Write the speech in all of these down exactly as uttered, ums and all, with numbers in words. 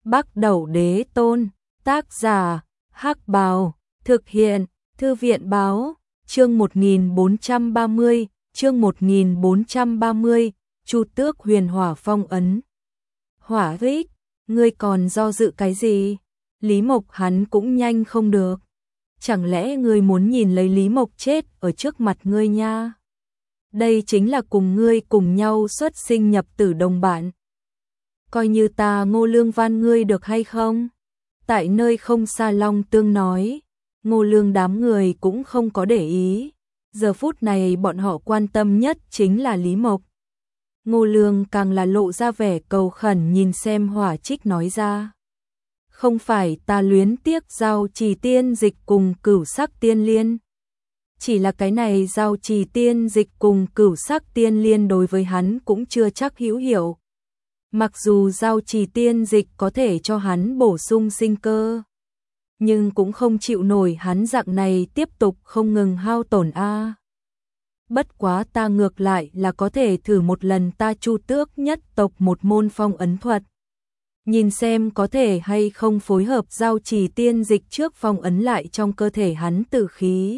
Bắc Đẩu Đế Tôn, tác giả, Hắc Bào, thực hiện, Thư viện báo, chương một nghìn bốn trăm ba mươi, chương một nghìn bốn trăm ba mươi, Chu Tước Huyền Hỏa Phong ấn. Hỏa Vích, ngươi còn do dự cái gì? Lý Mộc hắn cũng nhanh không được. Chẳng lẽ ngươi muốn nhìn lấy Lý Mộc chết ở trước mặt ngươi nha? Đây chính là cùng ngươi cùng nhau xuất sinh nhập tử đồng bạn. Coi như ta Ngô Lương van ngươi được hay không? Tại nơi không xa Long Tương nói, Ngô Lương đám người cũng không có để ý. Giờ phút này bọn họ quan tâm nhất chính là Lý Mộc. Ngô Lương càng là lộ ra vẻ cầu khẩn nhìn xem Hỏa Trích nói ra. Không phải ta luyến tiếc giao trì tiên dịch cùng cửu sắc tiên liên. Chỉ là cái này giao trì tiên dịch cùng cửu sắc tiên liên đối với hắn cũng chưa chắc hữu hiệu. Mặc dù giao trì tiên dịch có thể cho hắn bổ sung sinh cơ, nhưng cũng không chịu nổi hắn dạng này tiếp tục không ngừng hao tổn a. Bất quá ta ngược lại là có thể thử một lần ta Chu Tước nhất tộc một môn phong ấn thuật. Nhìn xem có thể hay không phối hợp giao trì tiên dịch trước phong ấn lại trong cơ thể hắn tử khí.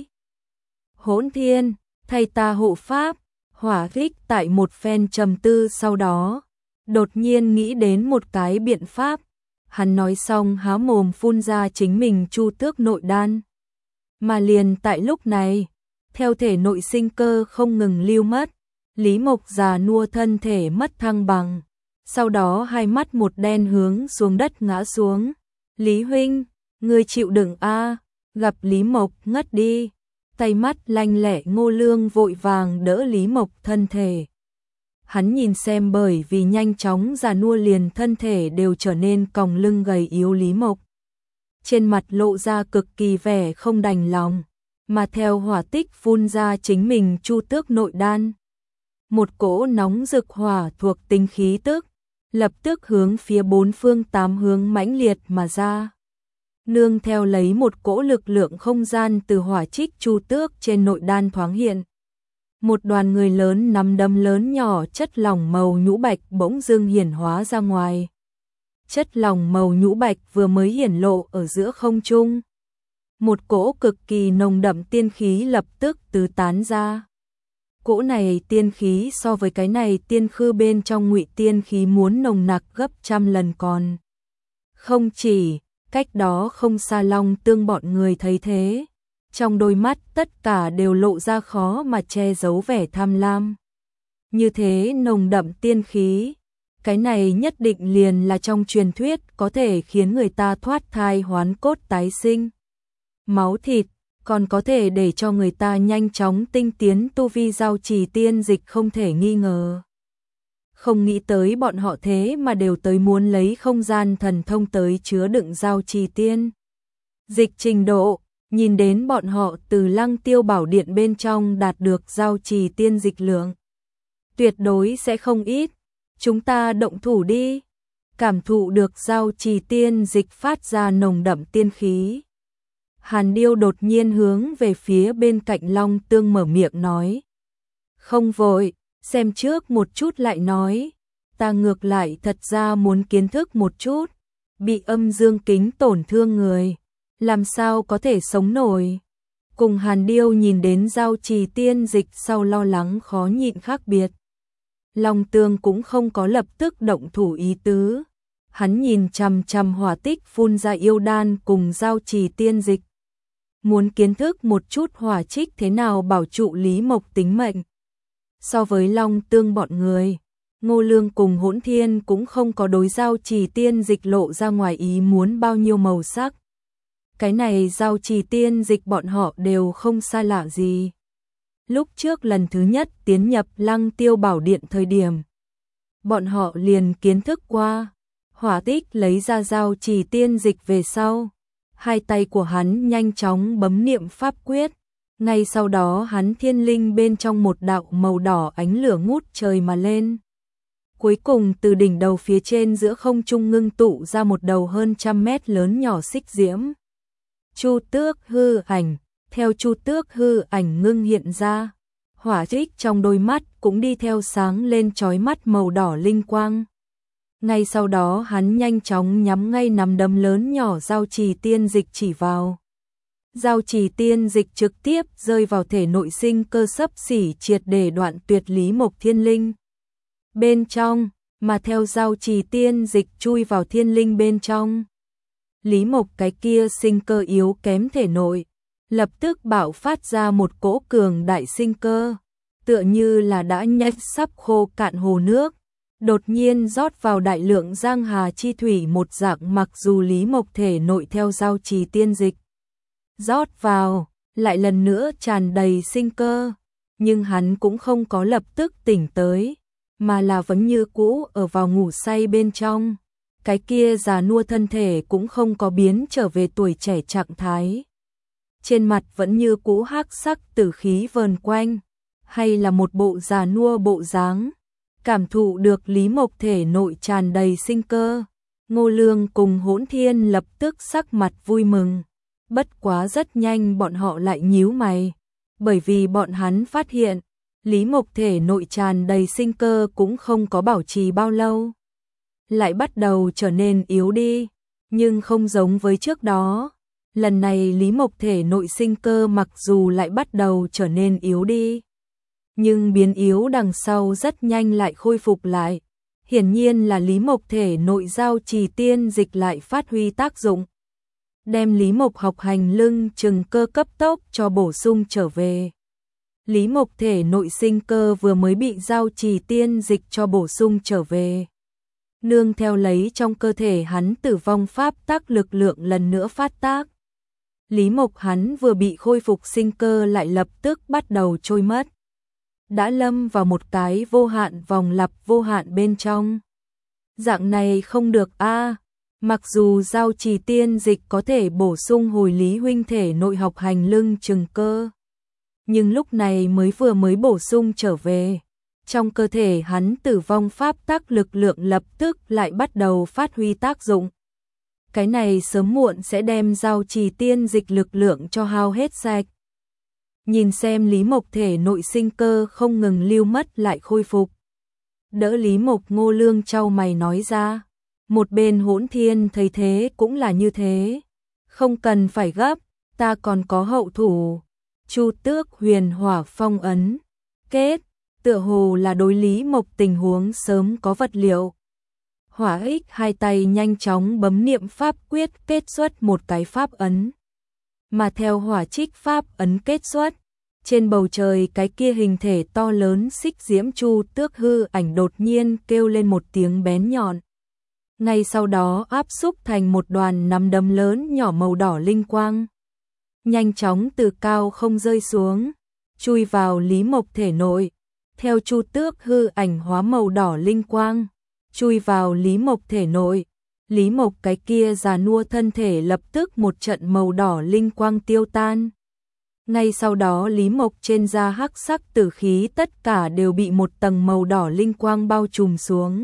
Hỗn Thiên, thay ta hộ pháp. Hỏa Vích tại một phen trầm tư sau đó, đột nhiên nghĩ đến một cái biện pháp. Hắn nói xong há mồm phun ra chính mình Chu Tước nội đan. Mà liền tại lúc này, theo thể nội sinh cơ không ngừng lưu mất, Lý Mộc già nua thân thể mất thăng bằng. Sau đó hai mắt một đen hướng xuống đất ngã xuống. Lý huynh, ngươi chịu đựng a. Gặp Lý Mộc ngất đi, tay mắt lanh lẹ Ngô Lương vội vàng đỡ Lý Mộc thân thể. Hắn nhìn xem bởi vì nhanh chóng già nua liền thân thể đều trở nên còng lưng gầy yếu Lý Mộc. Trên mặt lộ ra cực kỳ vẻ không đành lòng, mà theo Hỏa Tích phun ra chính mình Chu Tước nội đan. Một cỗ nóng rực hỏa thuộc tính khí tức, lập tức hướng phía bốn phương tám hướng mãnh liệt mà ra. Nương theo lấy một cỗ lực lượng không gian từ Hỏa Trích Chu Tước trên nội đan thoáng hiện. Một đoàn người lớn nắm đấm lớn nhỏ chất lỏng màu nhũ bạch bỗng dưng hiển hóa ra ngoài. Chất lỏng màu nhũ bạch vừa mới hiển lộ ở giữa không trung. Một cỗ cực kỳ nồng đậm tiên khí lập tức tứ tán ra. Cỗ này tiên khí so với cái này tiên khư bên trong ngụy tiên khí muốn nồng nặc gấp trăm lần còn. Không chỉ, cách đó không xa Long Tương bọn người thấy thế. Trong đôi mắt tất cả đều lộ ra khó mà che giấu vẻ tham lam. Như thế nồng đậm tiên khí, cái này nhất định liền là trong truyền thuyết có thể khiến người ta thoát thai hoán cốt tái sinh. Máu thịt, còn có thể để cho người ta nhanh chóng tinh tiến tu vi giao trì tiên dịch không thể nghi ngờ. Không nghĩ tới bọn họ thế mà đều tới muốn lấy không gian thần thông tới chứa đựng giao trì tiên dịch trình độ. Nhìn đến bọn họ từ Lăng Tiêu Bảo Điện bên trong đạt được giao trì tiên dịch lượng, tuyệt đối sẽ không ít. Chúng ta động thủ đi. Cảm thụ được giao trì tiên dịch phát ra nồng đậm tiên khí, Hàn Điêu đột nhiên hướng về phía bên cạnh Long Tương mở miệng nói. Không vội, xem trước một chút lại nói. Ta ngược lại thật ra muốn kiến thức một chút. Bị âm dương kính tổn thương người, làm sao có thể sống nổi. Cùng Hàn Điêu nhìn đến giao trì tiên dịch sau lo lắng khó nhịn khác biệt. Long Tương cũng không có lập tức động thủ ý tứ. Hắn nhìn chằm chằm Hỏa Tích phun ra yêu đan cùng giao trì tiên dịch. Muốn kiến thức một chút Hỏa Trích thế nào bảo trụ Lý Mộc tính mệnh. So với Long Tương bọn người, Ngô Lương cùng Hỗn Thiên cũng không có đối giao trì tiên dịch lộ ra ngoài ý muốn bao nhiêu màu sắc. Cái này giao trì tiên dịch bọn họ đều không xa lạ gì. Lúc trước lần thứ nhất tiến nhập Lăng Tiêu Bảo Điện thời điểm, bọn họ liền kiến thức qua. Hỏa Tích lấy ra giao trì tiên dịch về sau, hai tay của hắn nhanh chóng bấm niệm pháp quyết. Ngay sau đó hắn thiên linh bên trong một đạo màu đỏ ánh lửa ngút trời mà lên. Cuối cùng từ đỉnh đầu phía trên giữa không trung ngưng tụ ra một đầu hơn trăm mét lớn nhỏ xích diễm. Chu Tước hư ảnh, theo Chu Tước hư ảnh ngưng hiện ra, Hỏa Trích trong đôi mắt cũng đi theo sáng lên chói mắt màu đỏ linh quang. Ngay sau đó hắn nhanh chóng nhắm ngay nắm đấm lớn nhỏ giao trì tiên dịch chỉ vào. Giao trì tiên dịch trực tiếp rơi vào thể nội sinh cơ xấp xỉ triệt để đoạn tuyệt Lý Mộc thiên linh. Bên trong, mà theo giao trì tiên dịch chui vào thiên linh bên trong. Lý Mộc cái kia sinh cơ yếu kém thể nội, lập tức bạo phát ra một cỗ cường đại sinh cơ, tựa như là đã nhách sắp khô cạn hồ nước. Đột nhiên rót vào đại lượng giang hà chi thủy một dạng, mặc dù Lý Mộc thể nội theo giao trì tiên dịch rót vào, lại lần nữa tràn đầy sinh cơ, nhưng hắn cũng không có lập tức tỉnh tới, mà là vẫn như cũ ở vào ngủ say bên trong. Cái kia già nua thân thể cũng không có biến trở về tuổi trẻ trạng thái. Trên mặt vẫn như cũ hắc sắc tử khí vờn quanh, hay là một bộ già nua bộ dáng. Cảm thụ được Lý Mộc thể nội tràn đầy sinh cơ, Ngô Lương cùng Hỗn Thiên lập tức sắc mặt vui mừng. Bất quá rất nhanh bọn họ lại nhíu mày, bởi vì bọn hắn phát hiện, Lý Mộc thể nội tràn đầy sinh cơ cũng không có bảo trì bao lâu, lại bắt đầu trở nên yếu đi, nhưng không giống với trước đó. Lần này Lý Mộc thể nội sinh cơ mặc dù lại bắt đầu trở nên yếu đi, nhưng biến yếu đằng sau rất nhanh lại khôi phục lại. Hiển nhiên là Lý Mộc thể nội giao trì tiên dịch lại phát huy tác dụng, đem Lý Mộc học hành lưng chừng cơ cấp tốc cho bổ sung trở về. Lý Mộc thể nội sinh cơ vừa mới bị giao trì tiên dịch cho bổ sung trở về, nương theo lấy trong cơ thể hắn tử vong pháp tắc lực lượng lần nữa phát tác. Lý Mộc hắn vừa bị khôi phục sinh cơ lại lập tức bắt đầu trôi mất, đã lâm vào một cái vô hạn vòng lặp vô hạn bên trong. Dạng này không được a. Mặc dù giao trì tiên dịch có thể bổ sung hồi Lý huynh thể nội học hành lưng chừng cơ, nhưng lúc này mới vừa mới bổ sung trở về, trong cơ thể hắn tử vong pháp tắc lực lượng lập tức lại bắt đầu phát huy tác dụng. Cái này sớm muộn sẽ đem giao trì tiên dịch lực lượng cho hao hết sạch. Nhìn xem Lý Mộc thể nội sinh cơ không ngừng lưu mất lại khôi phục, đỡ Lý Mộc Ngô Lương chau mày nói ra. Một bên Hỗn Thiên thấy thế cũng là như thế, không cần phải gấp, ta còn có hậu thủ. Chu Tước huyền hỏa phong ấn kết, tựa hồ là đối Lý Mộc tình huống sớm có vật liệu. Hỏa ích hai tay nhanh chóng bấm niệm pháp quyết kết xuất một cái pháp ấn, mà theo hỏa trích pháp ấn kết xuất, trên bầu trời cái kia hình thể to lớn xích diễm Chu Tước hư ảnh đột nhiên kêu lên một tiếng bén nhọn. Ngay sau đó áp xúc thành một đoàn nắm đấm lớn nhỏ màu đỏ linh quang, nhanh chóng từ cao không rơi xuống, chui vào Lý Mộc thể nội. Theo Chu Tước hư ảnh hóa màu đỏ linh quang, chui vào Lý Mộc thể nội, Lý Mộc cái kia già nua thân thể lập tức một trận màu đỏ linh quang tiêu tan. Ngay sau đó Lý Mộc trên da hắc sắc tử khí tất cả đều bị một tầng màu đỏ linh quang bao trùm xuống.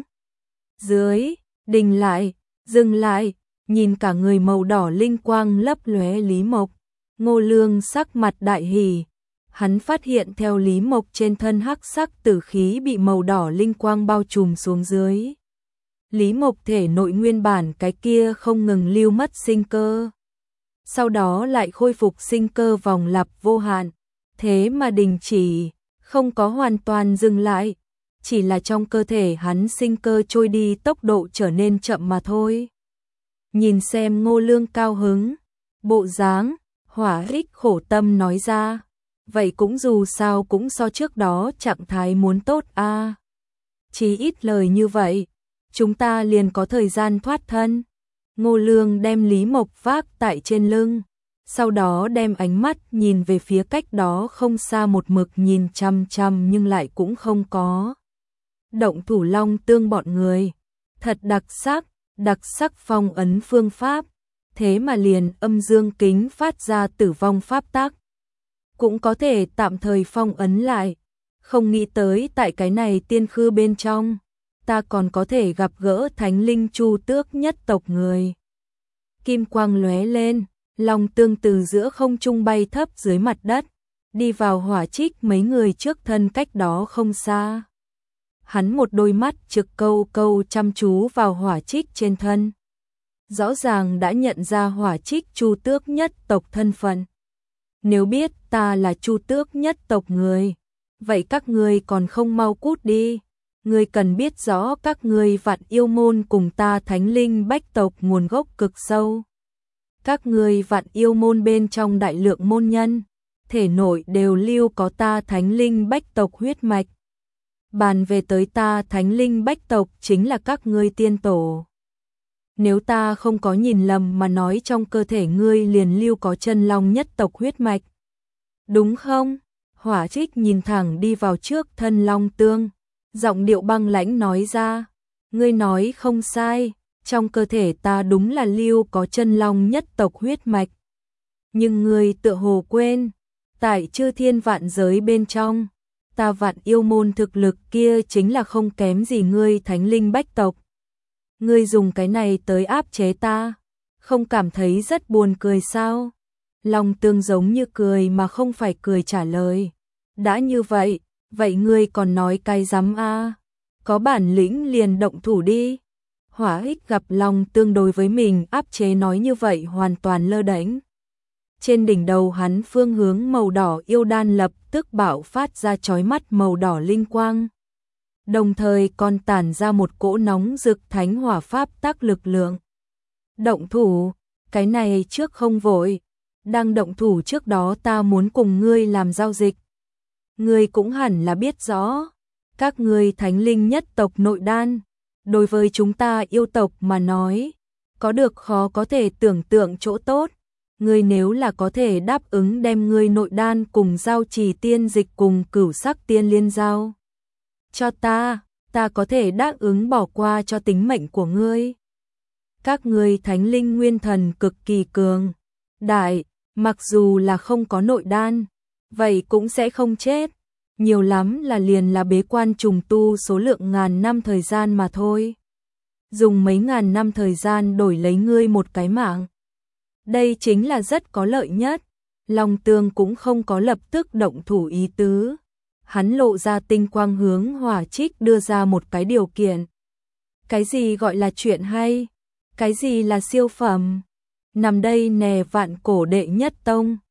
Dưới, đình lại, dừng lại, nhìn cả người màu đỏ linh quang lấp lóe Lý Mộc, Ngô Lương sắc mặt đại hỉ. Hắn phát hiện theo Lý Mộc trên thân hắc sắc tử khí bị màu đỏ linh quang bao trùm xuống dưới, Lý Mộc thể nội nguyên bản cái kia không ngừng lưu mất sinh cơ, sau đó lại khôi phục sinh cơ vòng lặp vô hạn, thế mà đình chỉ, không có hoàn toàn dừng lại, chỉ là trong cơ thể hắn sinh cơ trôi đi tốc độ trở nên chậm mà thôi. Nhìn xem Ngô Lương cao hứng, bộ dáng, Hỏa ích khổ tâm nói ra, vậy cũng dù sao cũng so trước đó trạng thái muốn tốt a. À. Chỉ ít lời như vậy, chúng ta liền có thời gian thoát thân. Ngô Lương đem Lý Mộc vác tại trên lưng, sau đó đem ánh mắt nhìn về phía cách đó không xa một mực nhìn chăm chăm nhưng lại cũng không có động thủ Long Tương bọn người. Thật đặc sắc, đặc sắc phong ấn phương pháp, thế mà liền âm dương kính phát ra tử vong pháp tắc, cũng có thể tạm thời phong ấn lại. Không nghĩ tới tại cái này tiên khư bên trong, ta còn có thể gặp gỡ thánh linh Chu Tước nhất tộc người. Kim quang lóe lên, Long Tương từ giữa không trung bay thấp dưới mặt đất, đi vào hỏa trích mấy người trước thân cách đó không xa. hắn một đôi mắt trực câu câu chăm chú vào Hỏa Trích trên thân. Rõ ràng đã nhận ra Hỏa Trích Chu Tước nhất tộc thân phận. Nếu biết ta là Chu Tước nhất tộc người, vậy các ngươi còn không mau cút đi. Ngươi cần biết rõ các ngươi Vạn Yêu môn cùng ta Thánh Linh Bách tộc nguồn gốc cực sâu. Các ngươi Vạn Yêu môn bên trong đại lượng môn nhân, thể nội đều lưu có ta Thánh Linh Bách tộc huyết mạch. Bàn về tới ta Thánh Linh Bách tộc chính là các ngươi tiên tổ. Nếu ta không có nhìn lầm mà nói trong cơ thể ngươi liền lưu có chân long nhất tộc huyết mạch. Đúng không? Hỏa Trích nhìn thẳng đi vào trước thân Long Tương, giọng điệu băng lãnh nói ra, ngươi nói không sai, trong cơ thể ta đúng là lưu có chân long nhất tộc huyết mạch. Nhưng ngươi tựa hồ quên, tại chư thiên vạn giới bên trong, ta Vạn Yêu môn thực lực kia chính là không kém gì ngươi Thánh Linh Bách tộc. Ngươi dùng cái này tới áp chế ta, không cảm thấy rất buồn cười sao? Long Tương giống như cười mà không phải cười trả lời. Đã như vậy, vậy ngươi còn nói cái rắm a? Có bản lĩnh liền động thủ đi. Hỏa Ích gặp Long Tương đối với mình áp chế nói như vậy hoàn toàn lơ đễnh. Trên đỉnh đầu hắn phương hướng màu đỏ yêu đan lập tức bạo phát ra chói mắt màu đỏ linh quang. Đồng thời còn tản ra một cỗ nóng rực thánh hỏa pháp tác lực lượng. Động thủ, cái này trước không vội. Đang động thủ trước đó ta muốn cùng ngươi làm giao dịch. Ngươi cũng hẳn là biết rõ, các ngươi Thánh Linh nhất tộc nội đan, đối với chúng ta yêu tộc mà nói, có được khó có thể tưởng tượng chỗ tốt. Ngươi nếu là có thể đáp ứng đem ngươi nội đan cùng giao trì tiên dịch cùng cửu sắc tiên liên giao cho ta, ta có thể đáp ứng bỏ qua cho tính mệnh của ngươi. Các ngươi Thánh Linh nguyên thần cực kỳ cường đại, mặc dù là không có nội đan, vậy cũng sẽ không chết. Nhiều lắm là liền là bế quan trùng tu số lượng ngàn năm thời gian mà thôi. Dùng mấy ngàn năm thời gian đổi lấy ngươi một cái mạng. Đây chính là rất có lợi nhất. Long Tương cũng không có lập tức động thủ ý tứ. Hắn lộ ra tinh quang hướng Hỏa Trích đưa ra một cái điều kiện. Cái gì gọi là chuyện hay? Cái gì là siêu phẩm? Nằm đây nè Vạn Cổ đệ nhất tông,